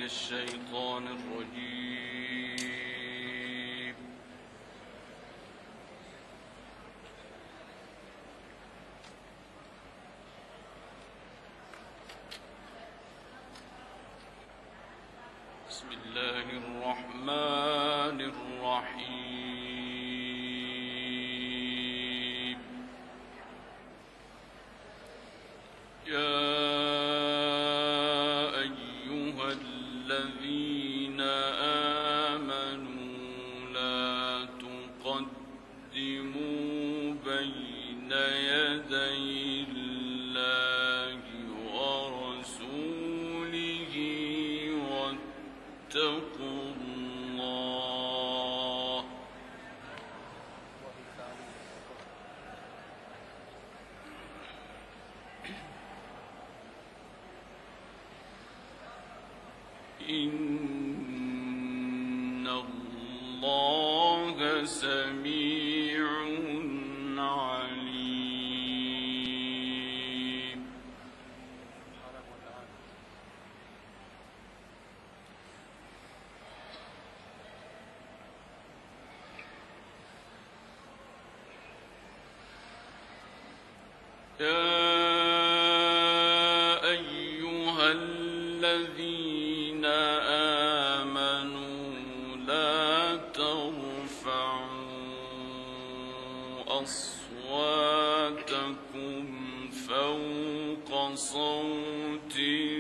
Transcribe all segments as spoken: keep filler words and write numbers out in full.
الشيطان الرجيم. بسم الله الرحمن الرحيم. يا أيها الذين آمنوا لا تقدموا بين يدي الله ورسوله واتقوا الله إن الله سميع عليم. يا أيها الذين آمنوا لا ترفعوا أصواتكم فوق صوت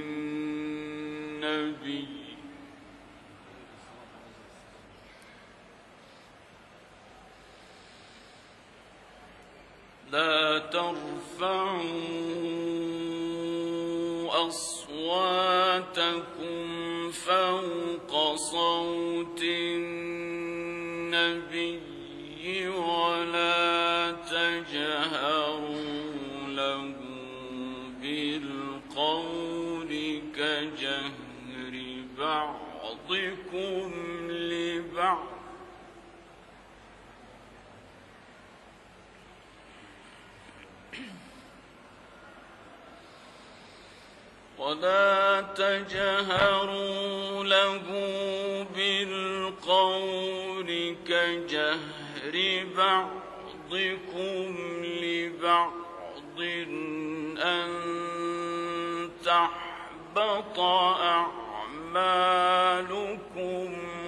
النبي لا ترفعوا أصواتكم فوق صوت النبي ولا تجهروا له بالقول كجهر بعضكم لبعض ولا تجهروا له بالقول كجهر بعضكم لبعض أن تحبط أعمالكم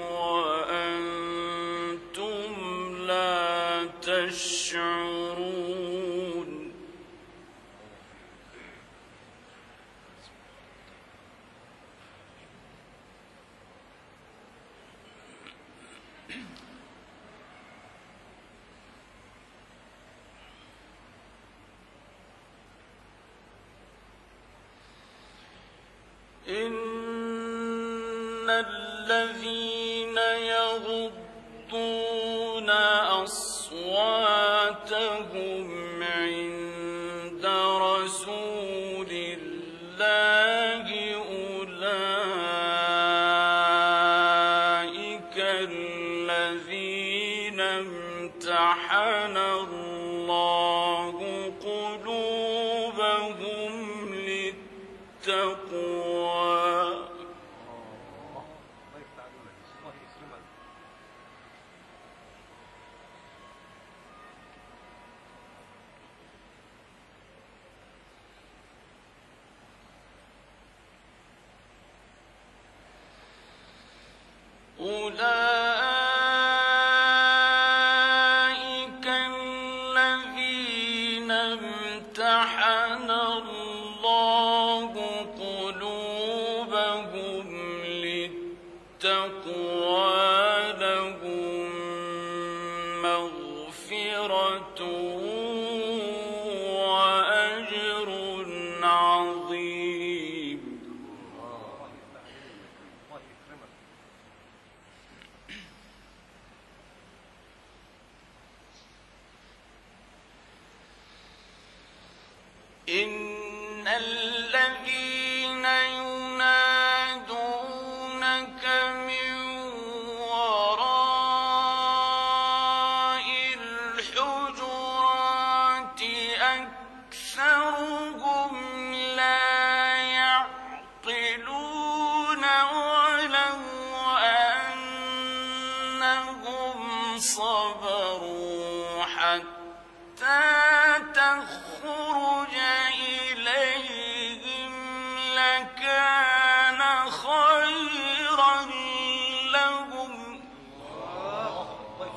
وأنتم لا تشعرون. إن الذين يغضون أصواتهم عند رسول الله أولئك الذين امتحن الله قلوبهم للتقوى. أولئك الذين امتحن الله قلوبهم للتقوى لهم مغفرة وأجر عظيم. إن الذين ينادونك من وراء الحجرات أكثرهم لا يعقلون ولا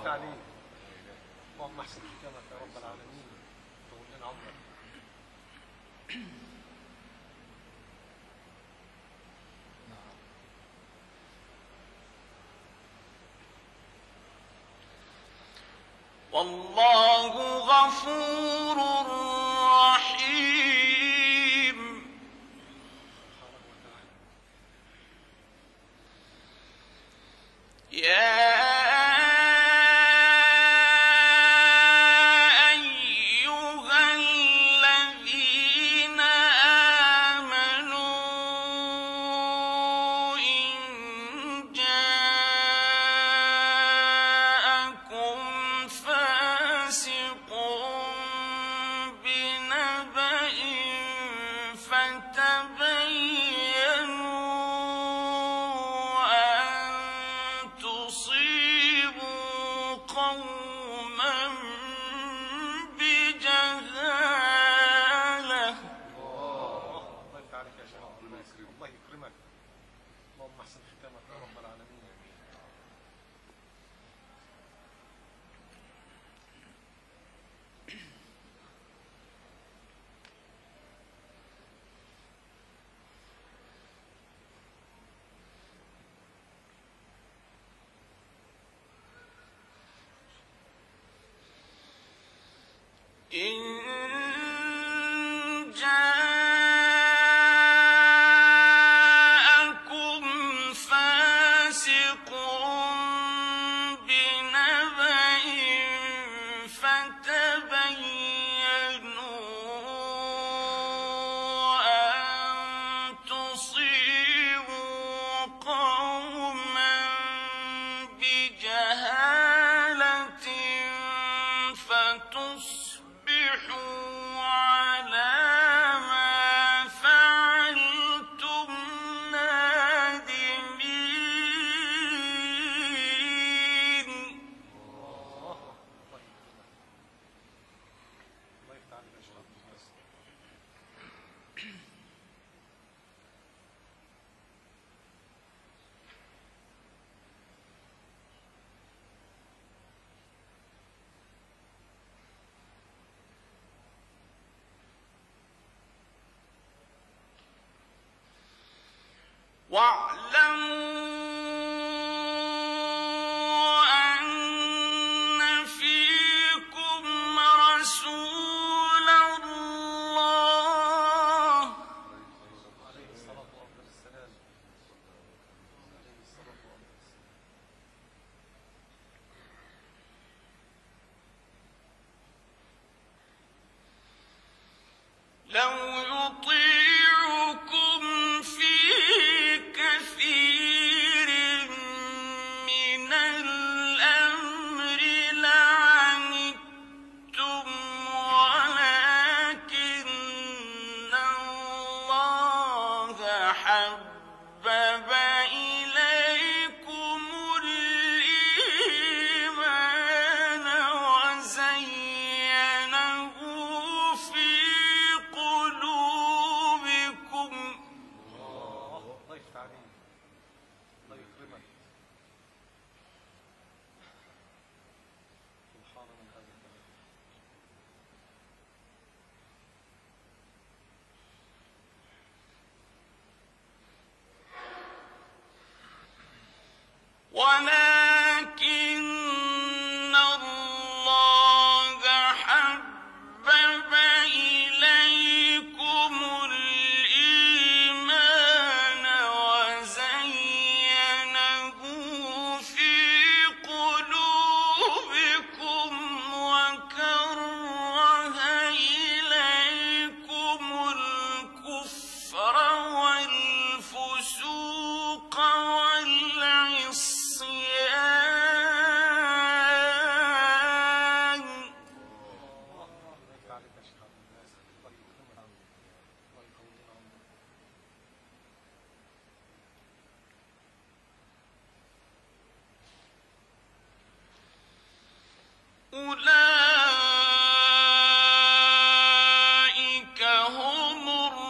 يفتح عليك. اللهم احسن حكمك يا رب العالمين. طول لنا عمرك. والله غفور رحيم. يا إن جاءكم فاسق بنبأ فتبينوا أن تصيبوا قوما بجهالة فتصبحوا على ما فعلتم نادمين. الله يفتح عليك يا شباب. واعلموا أن فيكم رسول الله عليه الصلاة والسلام. عليه الصلاة والسلام. لو يطيعكم في كثير من الأمر لعنتم ولكن الله حبب إليكم الإيمان وزينه في قلوبكم. الله يفتح عليك. الله يكرمك. سبحان من هذا الكلام. ولكن الله حبب إليكم الإيمان وزينه في قلوبكم وكره إليكم الكفر والفسوق والعصيان. الله يفتح عليك يا شيخ عبد الناس. الله يكرمك. الله يطول لنا عمرك. أولئك هم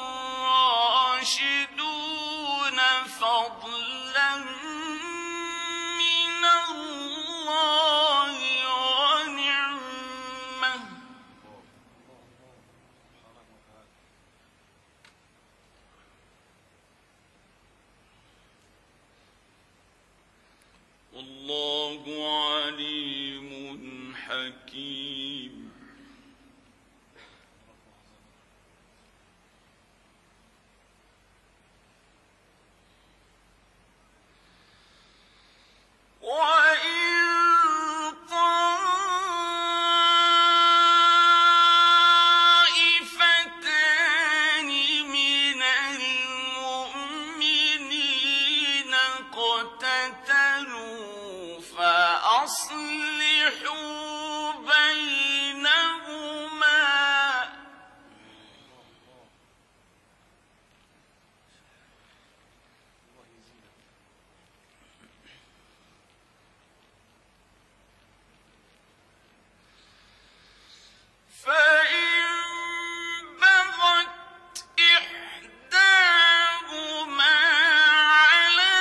الراشدون فضلا من الله حكيم. أصلحوا بينهما. فإن بغت إحداهما على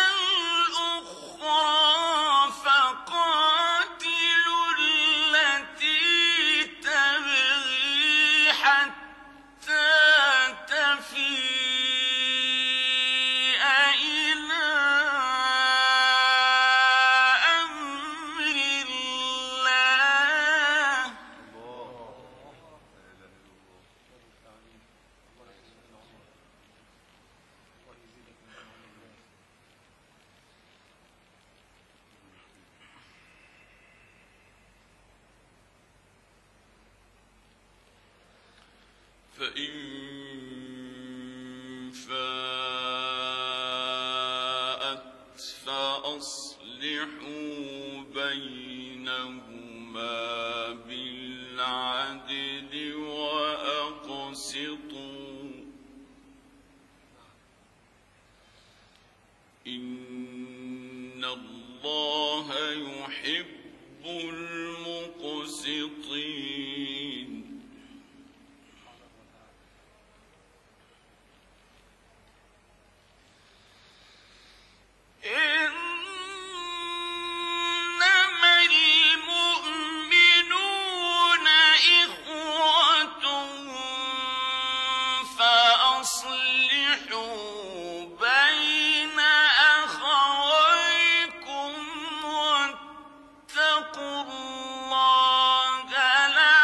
الأخرى فقاتلوا التي تبغي حتى تفيء إلى أمر الله. فإن فاءت فأصلحوا بينهما بالعدل وأقسطوا إن الله يحب المقسطين. إنما المؤمنون إخوة فأصلحوا بين أخويكم واتقوا الله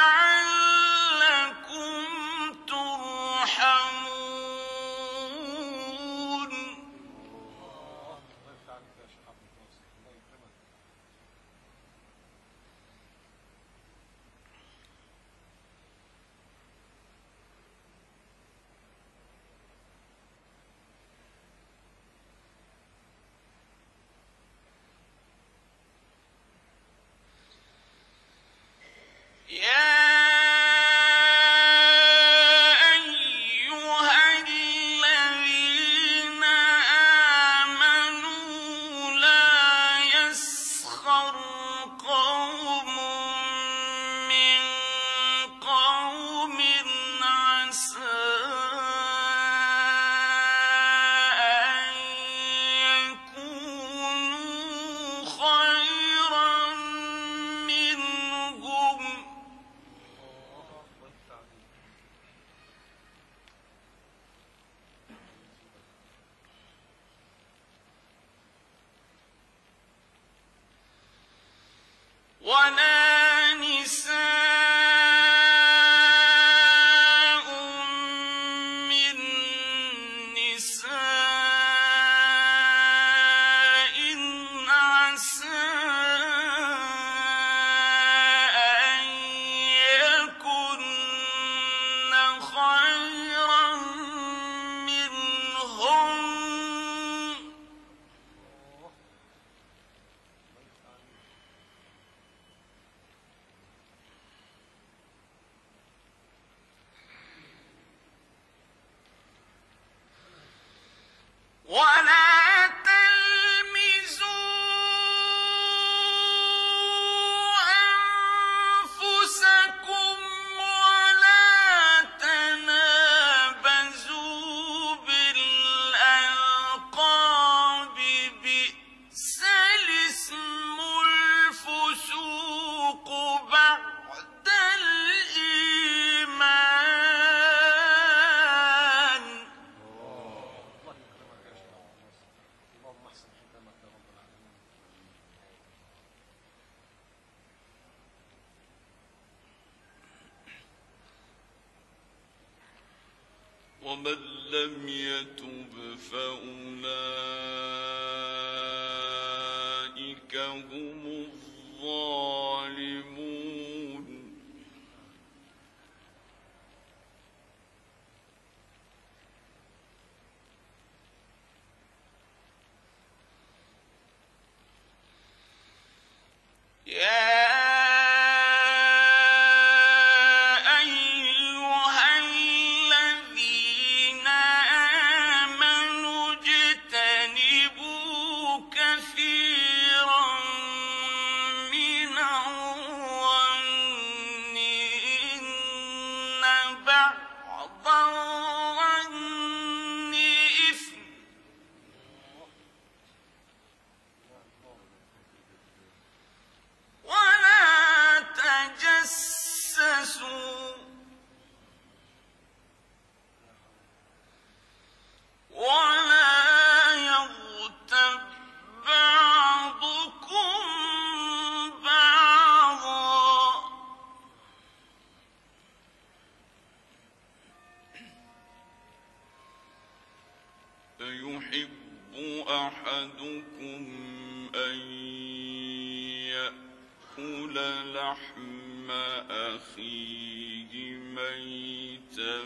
ومن لم يتب فأولئك هم الظالمون. يا أيحب أحدكم أن يأكل لحم أخيه ميتا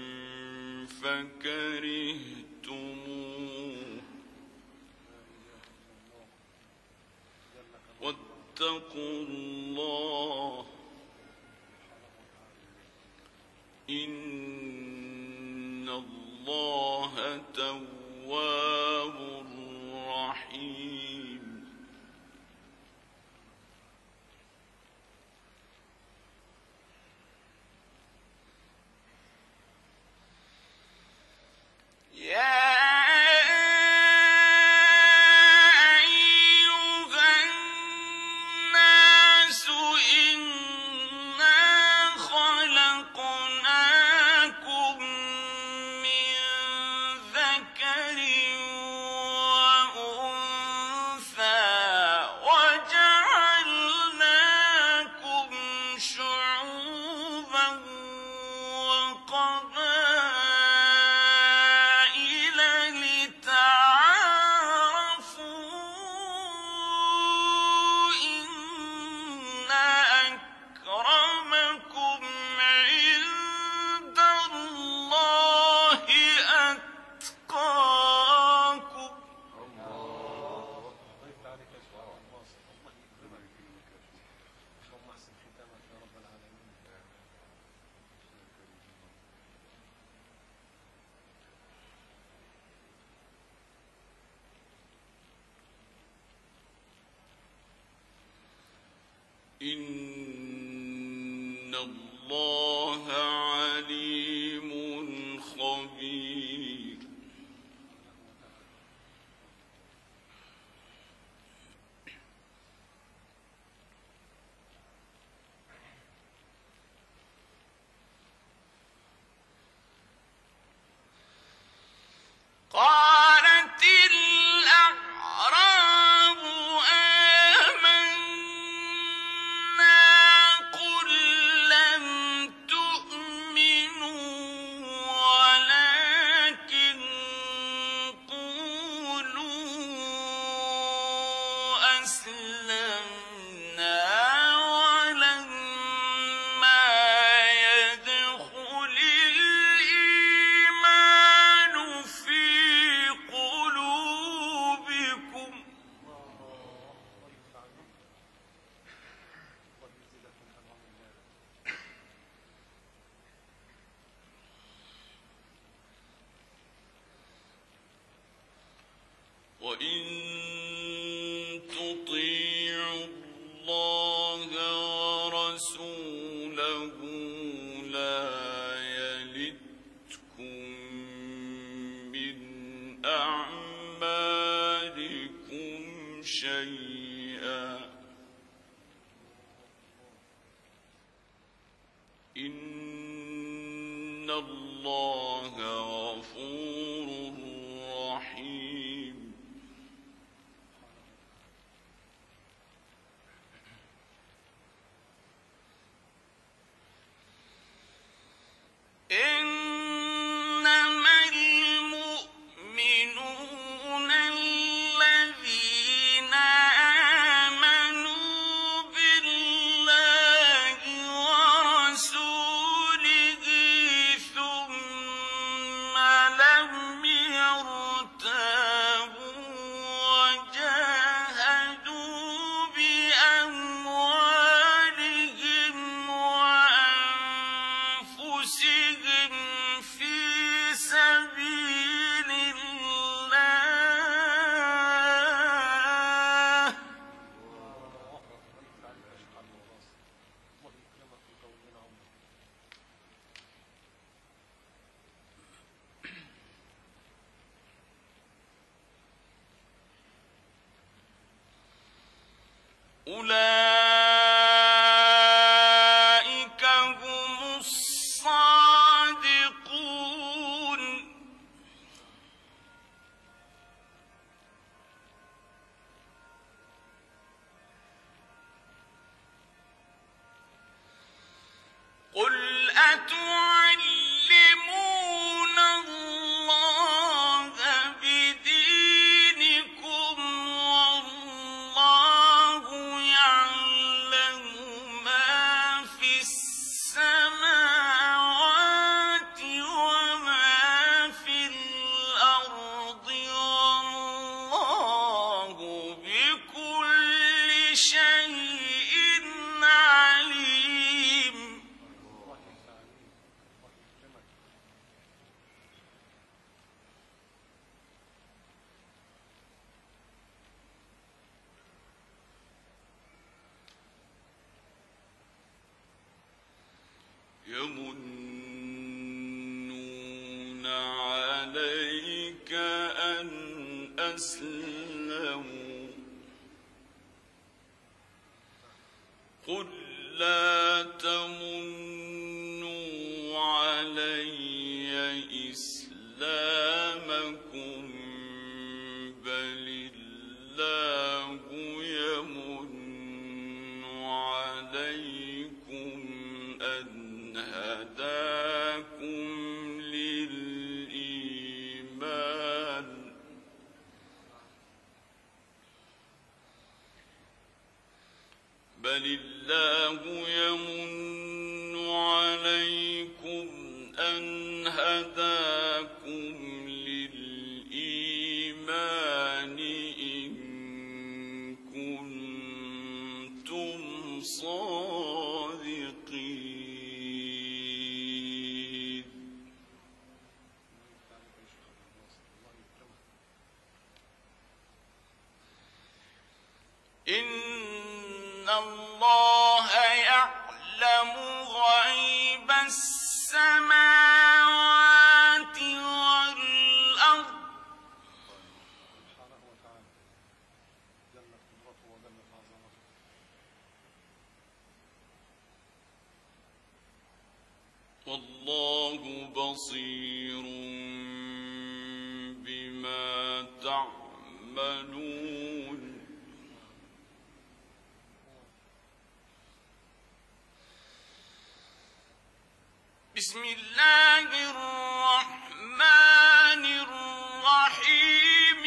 فكرهتموه واتقوا الله إن الله تواب رحيم. يا إن الله عليم خبير. قالت الأعراب آمنا قل لم تؤمنوا ولكن قولوا أسلمنا ولما يدخل الإيمان في قلوبكم وإن تطيعوا الله ورسوله لا يلتكم من أعمالكم شيئا إن الله غفور رحيم. إنما أولئك هم الصادقون قل أتعلمون الله بدينكم والله يعلم ما في السماوات وما في الأرض والله بكل شيء عليم. يمنون عليك أن أسلموا قل لا تمنوا علي إسلامكم بل الله يمن عليكم أن هداكم للإيمان بل الله يمن عليكم أن هداكم للإيمان إن كنتم صادقين. إن الله يعلم غيب السماوات والأرض سبحانه وتعالى جلت قدرته وجلت عظمته. والله بصير بما تعملون. بسم الله الرحمن الرحيم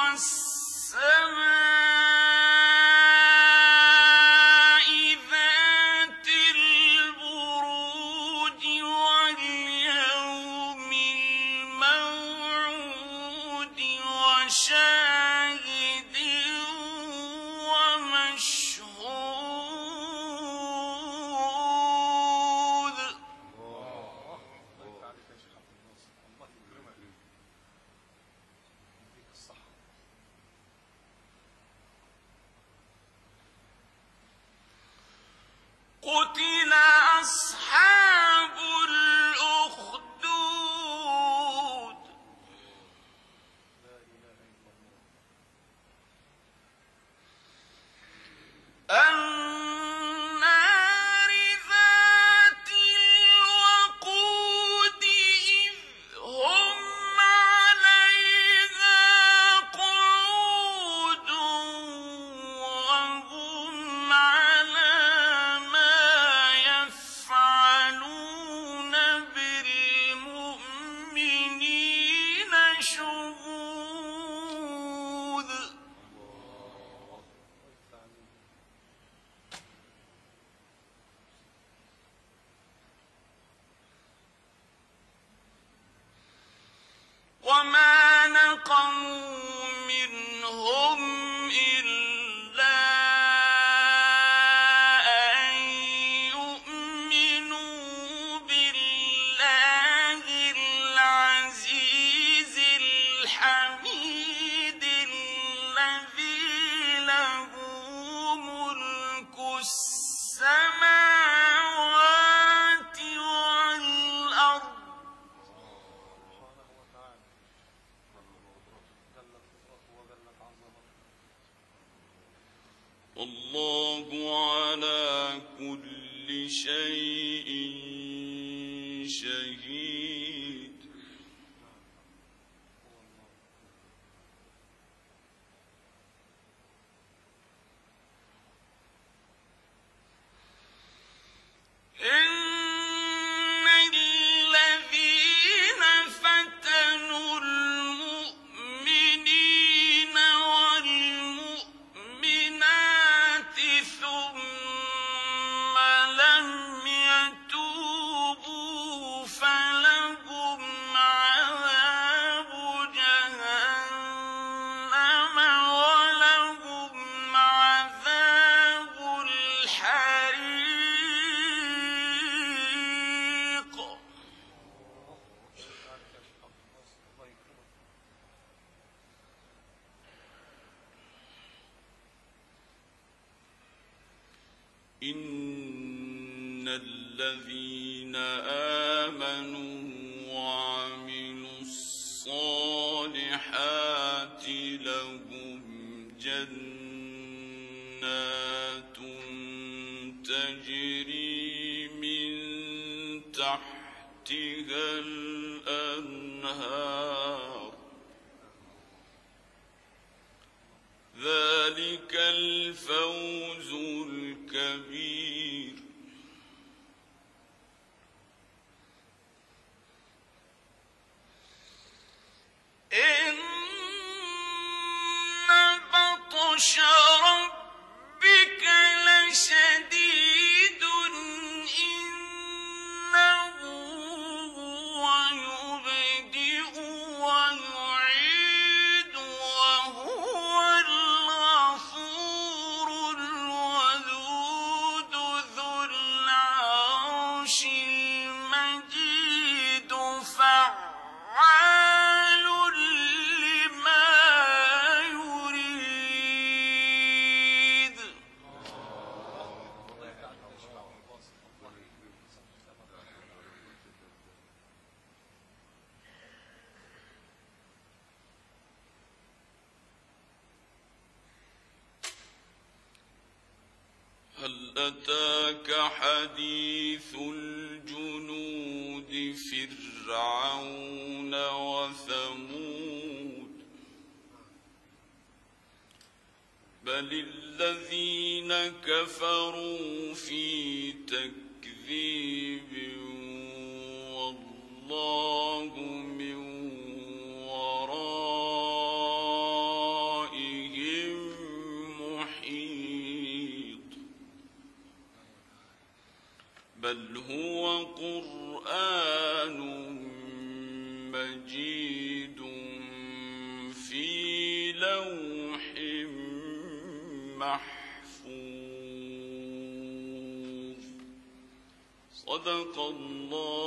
والسماء ذات البروج واليوم الموعود وشاهد ومشهود. الله يفتح عليك يا شيخ عبد الناصر، الله يكرمك يديك الصحة. قتل أصحاب الأخدود لا إله إلا الله. النار ذات الوقود إذ هم عليها قعود وهم على ما يفعلون بالمؤمنين شهود. وما نقموا منهم إلا أن يؤمنوا بالله العزيز الحميد الذي له ملك السماوات والأرض سبحانه وتعالى جلت قدرته وجلت عظمته. والله شيء شهيد إن الذين فتنوا المؤمنين والمؤمنات ثم لم يتوبوا فلهم عذاب جهنم ولهم عذاب الحريق إن الذين آمنوا وعملوا الصالحات لهم جنات تجري من تحتها الأنهار ذلك الفوز الكبير إن بطش ربك لشديد إنه هو يبدئ ويعيد وهو الغفور الودود ذو العرش المجيد فعال لما يريد هل أتاك حديث الجنود فرعون وثمود بل الذين كفروا في تكذيب والله من ورائهم محيط بل هو قرآن مجيد في لوح محفوظ صدق الله